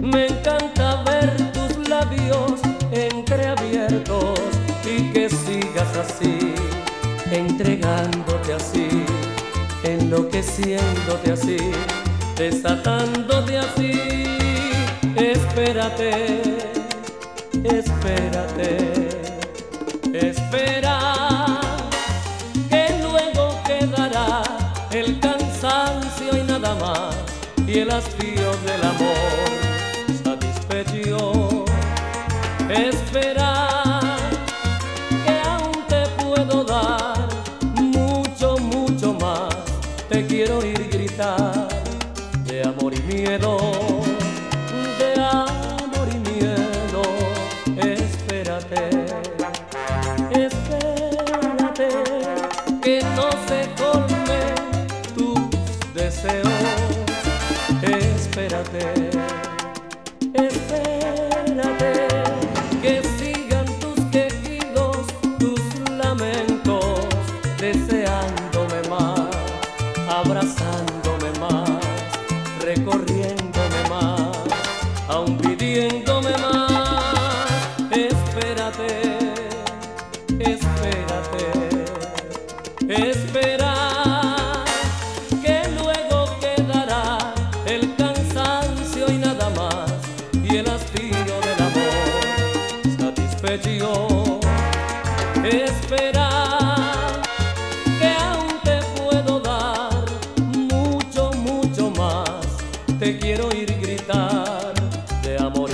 Me encanta ver tus labios entreabiertos y que sigas así, entregándote así, enloqueciéndote así, desatándote así. Espérate, espérate, espera, que luego quedará el cansancio y nada más, y el hastío del amor satisfecho. Espera, que aún te puedo dar mucho, mucho más. Te quiero oír gritar de amor y miedo, de amor y miedo. Espérate, espérate, que no se colmen tus deseos. Espérate, espérate, que sigan tus quejidos, tus lamentos, deseándome más, abrazándome más, recorriéndome más, aún pidiéndome más. Espérate, espérate, espera, que luego quedará el cansancio y nada más, y el hastío del amor satisfecho. Espera, que aún te puedo dar mucho, mucho más. Te quiero oír gritar de amor